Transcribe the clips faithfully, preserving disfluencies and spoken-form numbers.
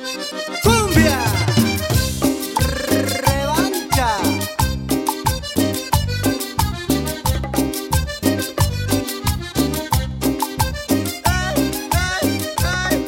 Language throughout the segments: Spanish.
¡Cumbia! ¡Revancha! ¡Ay, ay, ay!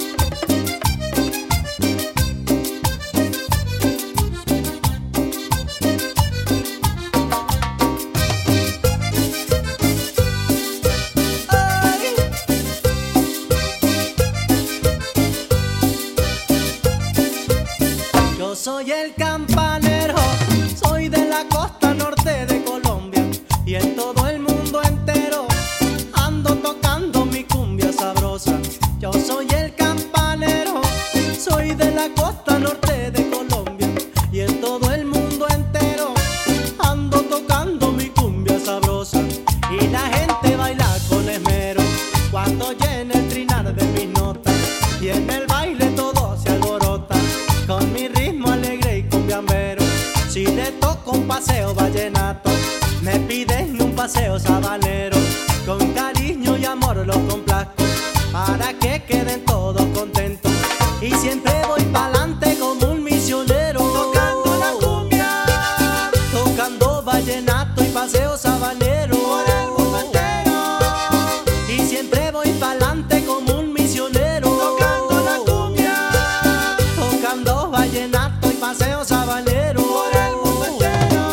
Yo soy el campanero, soy de la costa norte de Colombia y en todo el mundo entero ando tocando mi cumbia sabrosa. Yo soy el campanero, soy de la costa norte de Colombia y en todo el mundo entero ando tocando mi cumbia sabrosa. Y la gente baila con esmero cuando llena el trinar de mis notas y en el baile todo se alborota con mi ritmo alegre y cumbiambero. Si le toco un paseo vallenato, me piden un paseo sabanero. Con cariño y amor los complazco para que queden todos contentos. Y siempre voy pa'lante como un misionero, tocando la cumbia, tocando vallenato y paseo sabanero por el mundo entero. Y siempre voy pa'lante como un misionero, tocando la cumbia, tocando vallenato y paseo sabanero por el mundo entero.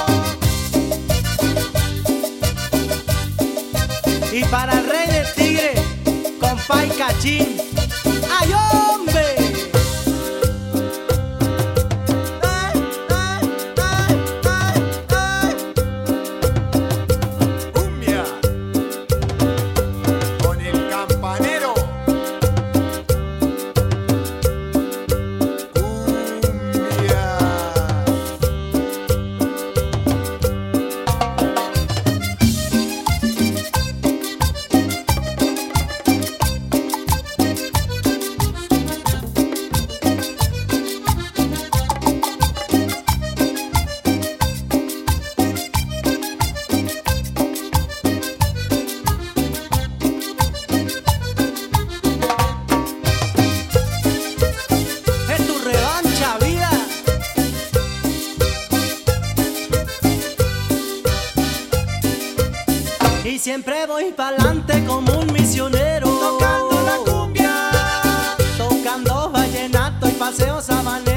Y para el rey del tigre, compay Cachín, ¡ay, hombre! ¡Ay, ay, ay, ay, ay! Cumbia con el campanero. Cumbia. Es tu revancha, vida. Y siempre voy pa'lante como un misionero, tocando la cumbia, tocando vallenato y paseo sabanero.